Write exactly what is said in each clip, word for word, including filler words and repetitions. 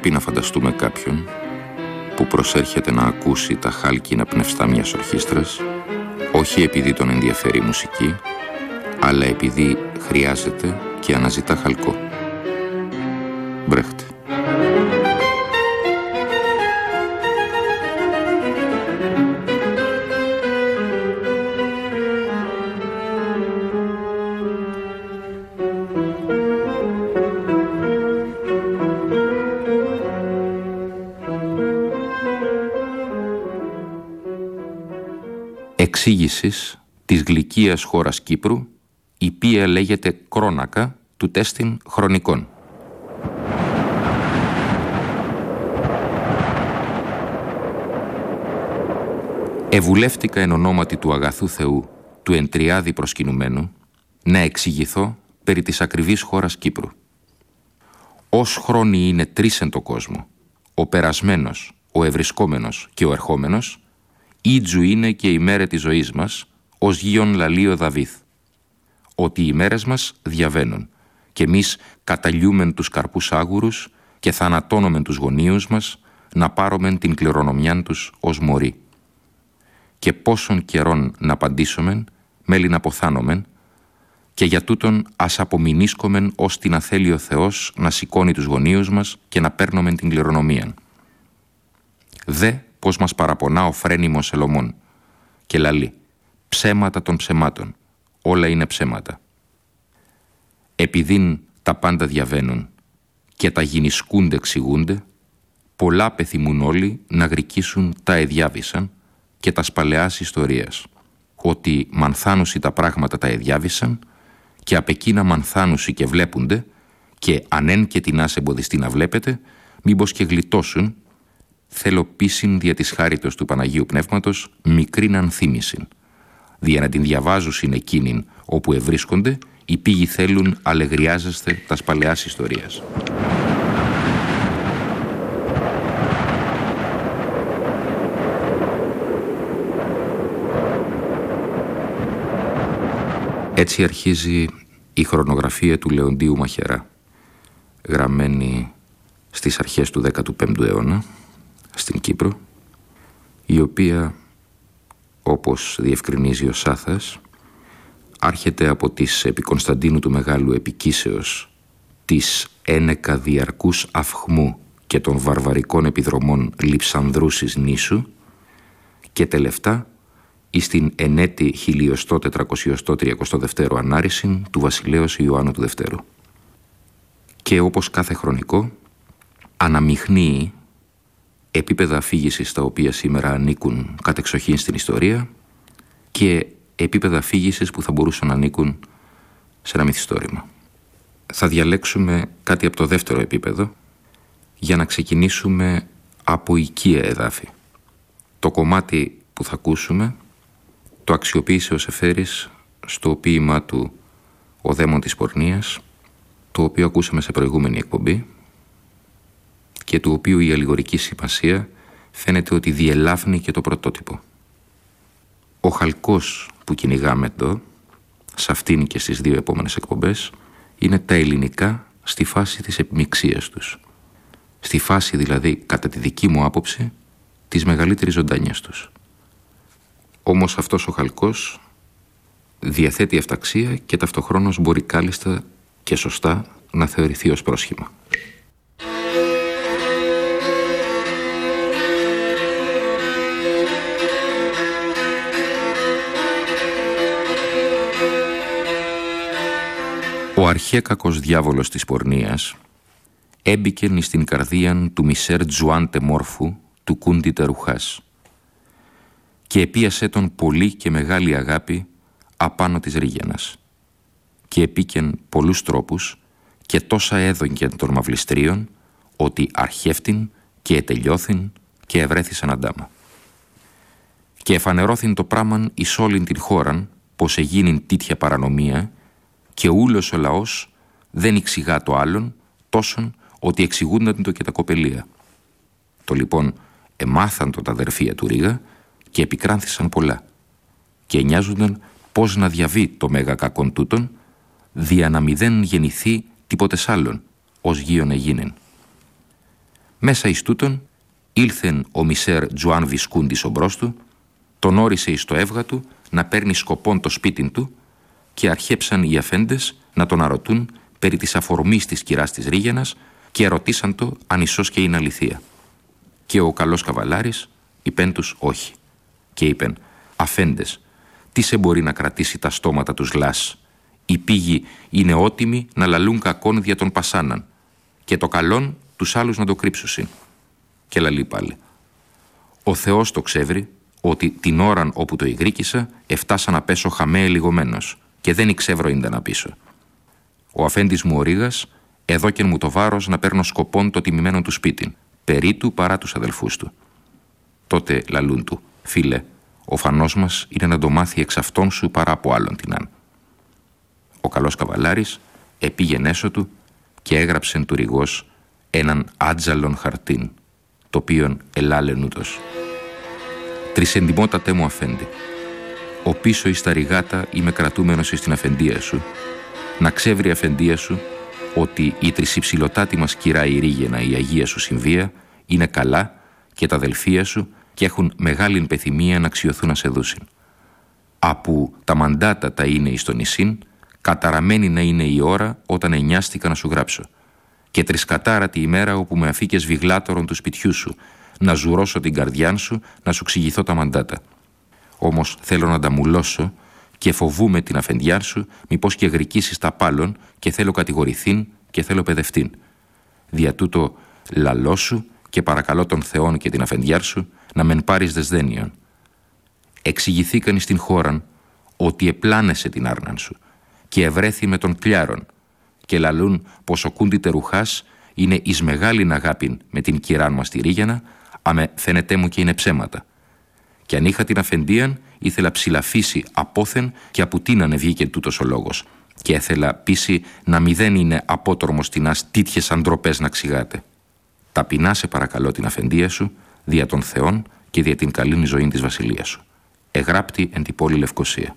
πρέπει να φανταστούμε κάποιον που προσέρχεται να ακούσει τα χάλκινα πνευστά μιας ορχήστρας, όχι επειδή τον ενδιαφέρει η μουσική, αλλά επειδή χρειάζεται και αναζητά χαλκό. Μπρέχτ. Εξήγησης της γλυκίας χώρας Κύπρου, η οποία λέγεται κρόνακα του τέστην χρονικών. Ευουλεύτηκα εν ονόματι του αγαθού Θεού, του εν τριάδι προσκυνουμένου, να εξηγηθώ περί της ακριβής χώρας Κύπρου. Ως χρόνοι είναι τρεις εν το κόσμο, ο περασμένος, ο ευρισκόμενος και ο ερχόμενος, ίτζου είναι και η μέρα της ζωής μας, ως γίον λαλεί ο Δαβίθ, ότι οι μέρες μας διαβαίνουν και εμείς καταλιούμεν τους καρπούς άγουρους και θανατώνομεν τους γονείους μας να πάρομεν την κληρονομιάν τους ως μωροί. Και πόσων καιρών να απαντήσομεν, μέλη να ποθάνομεν, και για τούτον ας απομεινίσκομεν ως την αθέλει ο Θεός να σηκώνει τους γονείους μας και να παίρνομεν την κληρονομίαν. Δε πως μας παραπονά ο φρένιμος Σελωμών και λαλεί ψέματα των ψεμάτων, όλα είναι ψέματα. Επειδήν τα πάντα διαβαίνουν και τα γινισκούνται εξηγούνται, πολλά πεθυμούν όλοι να γρικήσουν τα εδιάβησαν και τα σπαλαιάς ιστορίας, ότι μανθάνουσι τα πράγματα τα εδιάβησαν και απ' εκείνα μανθάνουσι και βλέπονται και αν εν και την άσε εμποδιστεί να βλέπετε, μήπως και γλιτώσουν, θέλω πίσιν δια της χάριτος του Παναγίου Πνεύματος μικρήν ανθίμησιν, δια να την διαβάζουσιν εκείνην όπου ευρίσκονται, οι πήγοι θέλουν αλεγριάζεστε τα σπαλαιάς ιστορίας. Έτσι αρχίζει η χρονογραφία του Λεοντίου Μαχαιρά, γραμμένη στις αρχές του δέκατου πέμπτου αιώνα, στην Κύπρο, η οποία, όπως διευκρινίζει ο Σάθας, άρχεται από τις επί Κωνσταντίνου του Μεγάλου επικίσεως της ένεκα διαρκούς αυχμού και των βαρβαρικών επιδρομών Λειψανδρούσης νήσου και τελευτά εις την ενέτη χιλιοστό τετρακοσιοστό τριακοστό δευτέρο ανάρρησιν του βασιλέως Ιωάννου του Δευτέρου. Και όπως κάθε χρονικό αναμειχνύει επίπεδα αφήγησης τα οποία σήμερα ανήκουν κατεξοχήν στην ιστορία και επίπεδα αφήγησης που θα μπορούσαν να ανήκουν σε ένα μυθιστόρημα. Θα διαλέξουμε κάτι από το δεύτερο επίπεδο για να ξεκινήσουμε από οικία εδάφη. Το κομμάτι που θα ακούσουμε το αξιοποίησε ο Σεφέρης στο ποίημά του «Ο δαίμον της πορνείας», το οποίο ακούσαμε σε προηγούμενη εκπομπή και του οποίου η αλληγορική σημασία φαίνεται ότι διελάφνει και το πρωτότυπο. Ο χαλκός που κυνηγάμε εδώ, σε αυτήν και στις δύο επόμενες εκπομπές, είναι τα ελληνικά στη φάση της επιμιξίας τους. Στη φάση δηλαδή, κατά τη δική μου άποψη, της μεγαλύτερης ζωντάνιας τους. Όμως αυτός ο χαλκός διαθέτει αυταξία και ταυτοχρόνως μπορεί κάλλιστα και σωστά να θεωρηθεί ως πρόσχημα. Ο αρχέκακος διάβολος της πορνείας έμπηκεν εις την καρδίαν του Μισέρ Τζουάντε Μόρφου του Κούντι Τερουχάς και επίασε τον πολύ και μεγάλη αγάπη απάνω της Ρήγιανας και επίκεν πολλούς τρόπους και τόσα έδωγκεν των μαυλιστρίων ότι αρχεύτην και ετελειώθην και ευρέθησαν αντάμα. Και εφανερώθην το πράμαν εις όλην την χώραν πως εγίνην τίτια παρανομία και ούλος ο λαός δεν εξηγά το άλλον τόσον ότι εξηγούνταν το και τα κοπελία. Το λοιπόν εμάθαν το τα αδερφία του Ρήγα και επικράνθησαν πολλά και νοιάζονταν πώς να διαβεί το μέγα κακόν τούτον δια να μηδέν γεννηθεί τίποτες άλλον ως γείον εγίνεν. Μέσα εις τούτον ήλθεν ο Μισέρ Τζουάν Βισκούντης ομπρός του, τον όρισε εις το έβγα του να παίρνει σκοπόν το σπίτιν του και αρχέψαν οι αφέντες να τον αρωτούν περί της αφορμής της κυράς της Ρήγαινας και ερωτήσαν το αν ισός και είναι αληθεία. Και ο καλός καβαλάρης είπεν τους όχι. Και είπεν, αφέντες, τι σε μπορεί να κρατήσει τα στόματα τους λάς. Οι πήγοι είναι ότιμοι να λαλούν κακόν δια των πασάναν και το καλόν τους άλλους να το κρύψουσιν. Και λαλεί πάλι. Ο Θεός το ξεύρει ότι την ώραν όπου το ηγρίκησα εφτάσα να πέσω χαμέ ελιγωμένος και δεν εξεύρω ίντα να πίσω. Ο αφέντης μου ο Ρήγας εδώκεν μου το βάρος να παίρνω σκοπόν το τιμημένο του σπίτιν, περί του παρά τους αδελφούς του. Τότε λαλούν του, φίλε, ο φανός μας είναι να το μάθει εξ αυτών σου παρά από άλλον την αν. Ο καλός καβαλάρης επήγεν έσω του και έγραψεν του Ρηγός έναν άτζαλον χαρτίν, το οποίον ελάλεν ούτως. Τρισεντιμότατε μου αφέντη, ο πίσω εις τα ρηγάτα είμαι κρατούμενος εις την αφεντία σου, να ξεύρει η αφεντία σου ότι η τρισυψηλωτάτη μας κυρά η Ρήγαινα, η Αγία σου Συμβία, είναι καλά και τα αδελφία σου και έχουν μεγάλην πεθυμία να αξιωθούν να σε δούσιν. Απού τα μαντάτα τα είναι εις το νησίν, καταραμένη να είναι η ώρα όταν εννιάστηκα να σου γράψω. Και τρισκατάρατη ημέρα όπου με αφήκες βιγλάτορον του σπιτιού σου, να ζουρώσω την καρδιά σου, να σου ξηγηθώ τα μαντάτα. Όμως θέλω να τα μουλώσω και φοβούμαι την αφεντιά σου, μήπως και γρικήσεις τα πάλων και θέλω κατηγορηθήν και θέλω παιδευτήν. Δια τούτο λαλό σου και παρακαλώ τον Θεόν και την αφεντιά σου να μεν πάρεις δεσδένιον. Εξηγηθήκαν στην χώραν ότι επλάνεσαι την άρναν σου και ευρέθη με τον κλιάρον και λαλούν πως ο κούντι τερουχάς είναι εις μεγάλην αγάπην με την κυράν μας τη Ρήγαινα, αμε φαίνεται μου και είναι ψέματα. Και αν είχα την αφεντίαν, ήθελα ψηλαφίσει απόθεν και από τίνανε βγήκε τούτος ο λόγος. Και έθελα πείσει να μη δεν είναι απότορμος τεινάς τίτιες αντροπές να ξηγάτε. Ταπεινά σε παρακαλώ την αφεντία σου, δια των Θεών και δια την καλήν ζωή της βασιλείας σου. Εγράπτη εν τη πόλη Λευκοσία.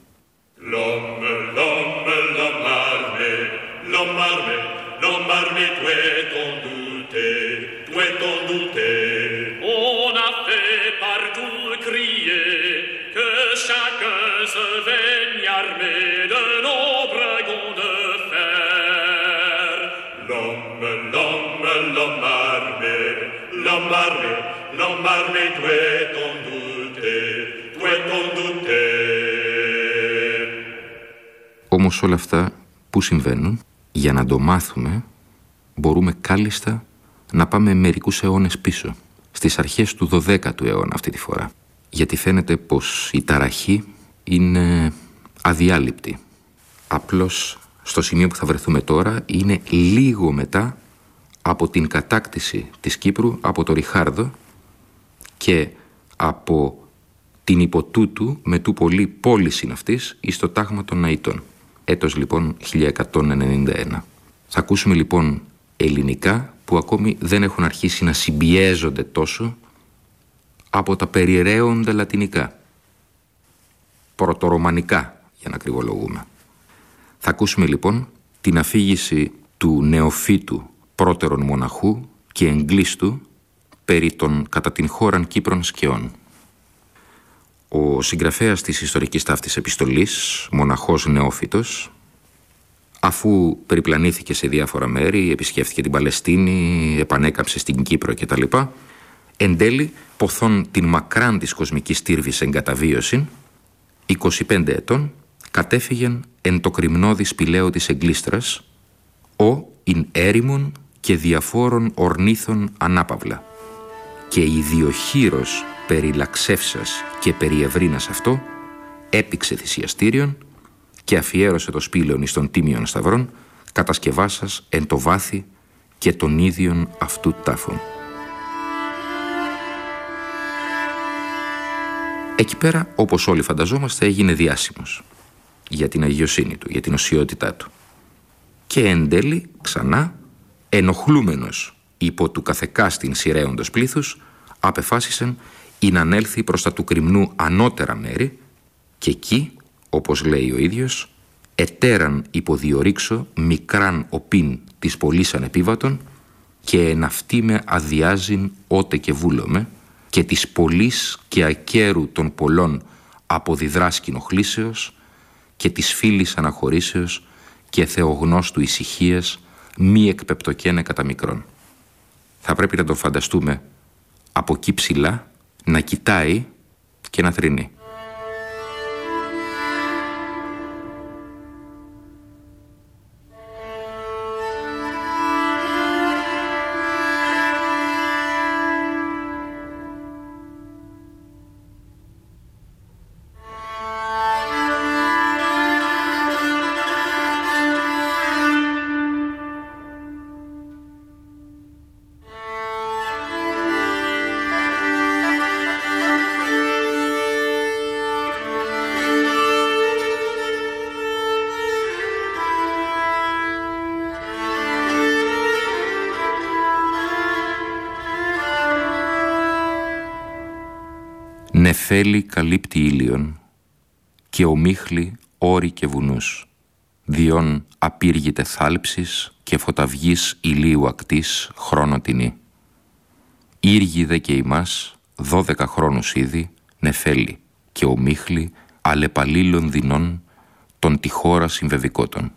Όμως όλα αυτά που συμβαίνουν, για να το μάθουμε, μπορούμε κάλλιστα να πάμε μερικούς αιώνες πίσω, στις αρχές του δωδέκατου αιώνα αυτή τη φορά. Γιατί φαίνεται πως η ταραχή είναι αδιάλειπτη. Απλώς στο σημείο που θα βρεθούμε τώρα είναι λίγο μετά από την κατάκτηση της Κύπρου από το Ριχάρδο και από την υποτούτου με του πολύ πόλησιν αυτής εις το τάγμα των Ναητών. Έτος λοιπόν χίλια εκατόν ενενήντα ένα. Θα ακούσουμε λοιπόν ελληνικά που ακόμη δεν έχουν αρχίσει να συμπιέζονται τόσο από τα περιραίοντα λατινικά. Πρωτορωμανικά για να ακριβολογούμε. Θα ακούσουμε λοιπόν την αφήγηση του νεοφύτου πρώτερον μοναχού και εγκλίστου περί των κατά την χώραν Κύπρων σκαιών. Ο συγγραφέας της ιστορικής ταύτης επιστολής, μοναχός νεόφυτος, αφού περιπλανήθηκε σε διάφορα μέρη, επισκέφθηκε την Παλαιστίνη, επανέκαμψε στην Κύπρο κτλ., εν τέλει, ποθών την μακράν της κοσμικής τύρβης εγκαταβίωσιν, είκοσι πέντε ετών, κατέφυγεν εν το κρυμνώδη σπηλαίο της Εγκλίστρας, ο ειν έρημον και διαφόρων ορνήθων ανάπαυλα. Και ιδιοχείρος περί λαξεύσας και περί ευρύνας αυτό, έπηξε θυσιαστήριον και αφιέρωσε το σπήλαιον εις των τίμιων σταυρών, κατασκευάσας εν το βάθη και των ίδιων αυτού τάφων. Εκεί πέρα, όπως όλοι φανταζόμαστε, έγινε διάσημος για την αγιοσύνη του, για την οσιότητά του. Και εν τέλει, ξανά, ενοχλούμενος υπό του καθεκάστην σειραίοντος πλήθους, απεφάσισαν ή να ανέλθει προς τα του κρυμνού ανώτερα μέρη και εκεί, όπως λέει ο ίδιος, ετέραν υποδιορίξω μικράν οπίν της πολλής ανεπίβατον και εν αυτή με αδειάζειν ότε και βούλομαι και της πολλής και ακέρου των πολλών αποδιδράς κοινοχλήσεως και της φίλης αναχωρήσεως και θεογνώστου ησυχίας μη εκπεπτοκαίνε κατά μικρόν. Θα πρέπει να το φανταστούμε από εκεί ψηλά να κοιτάει και να θρηνεί. Νεφέλη καλύπτει ήλιον και ομίχλη όρη και βουνούς, διόν απήργητε θάλψης και φωταυγής ηλίου ακτής χρόνο τινή. Ήργη δε και ημάς δώδεκα χρόνους ήδη νεφέλη και ομίχλη αλεπαλήλων δεινών των τη χώρα συμβεβικότων.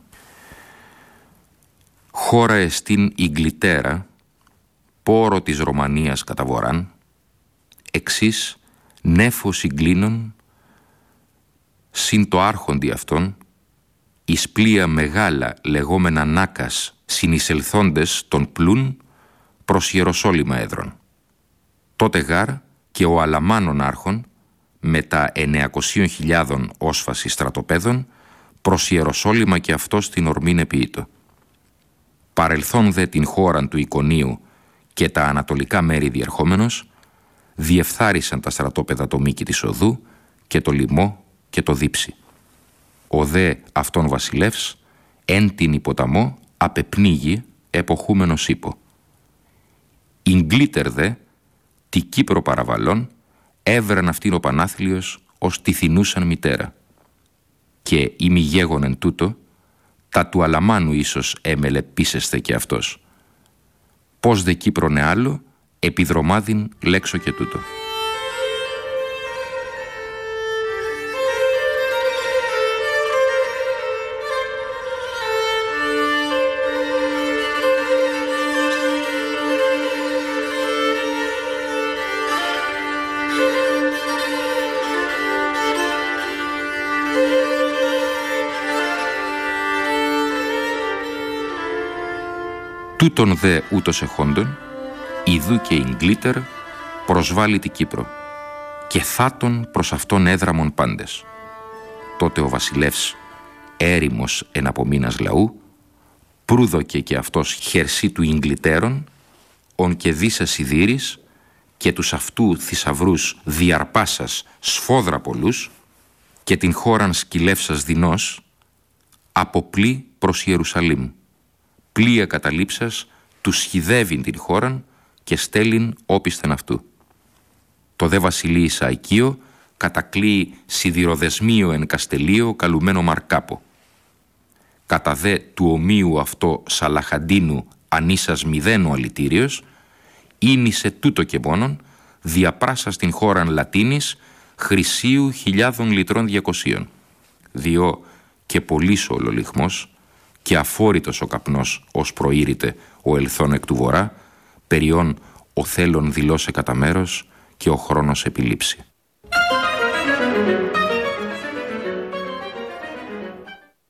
Χώρα εστίν Ιγκλιτέρα, πόρο της Ρωμανίας κατά βοράν, εξής νέφος Ιγκλίνων, συν το άρχοντι αυτών, εις πλοία μεγάλα λεγόμενα νάκας συνεισελθόντες των πλούν προς Ιεροσόλυμα έδρων. Τότε γάρ και ο Αλαμάνων άρχον με τα εννεακοσίων χιλιάδων όσφαση στρατοπέδων προς Ιεροσόλυμα και αυτός την ορμήν επίητο. Παρελθόν δε την χώραν του Ικονίου και τα ανατολικά μέρη διερχόμενος, διεφθάρισαν τα στρατόπεδα το μήκη της οδού και το λοιμό και το δίψι. Ο δε αυτόν βασιλεύς εν την υποταμό απεπνίγει εποχούμενος ύπο. Ιγκλίτερ δε τη Κύπρο παραβαλών έβραν αυτήν ο Πανάθλιος ως τη θυνούσαν μητέρα. Και ημιγέγονεν τούτο, τα του Αλαμάνου ίσως έμελε πίσεσθε και αυτός. Πώς δε Κύπρονε άλλο, επιδρομάδιν λέξω και τούτο. Τούτον δε ούτως εχόντων, ιδού και Ιγκλίτερ προσβάλλει την Κύπρο και θάτων προς αυτόν έδραμον πάντες. Τότε ο βασιλεύς έρημος εν απομείνας λαού προύδοκε και αυτός χερσί του Ιγκλιτέρων ον και δίσα σιδήρης και τους αυτού θησαυρούς διαρπάσας σφόδρα πολλούς και την χώραν σκυλεύσας δεινός από πλοί προς Ιερουσαλήμ. Πλοία καταλήψας του σχηδεύειν την χώραν και στέλνει όπισθεν αυτού. Το δε βασιλεί Ισαικείο κατακλείει σιδηροδεσμίο εν καστελείο καλουμένο Μαρκάπο. Κατά δε του ομοίου αυτό Σαλαχαντίνου ανίσας μηδένου αλητήριος, ίνισε τούτο και μόνον διαπράσα στην χώραν Λατίνης χρυσίου χιλιάδων λιτρών διακοσίων. Διό και πολύς ο ολολιχμός και αφόρητος ο καπνός ως προήρητε ο ελθόν εκ του βορρά, περιόν ο θέλων δηλώσε κατά μέρος και ο χρόνος επιλήψει.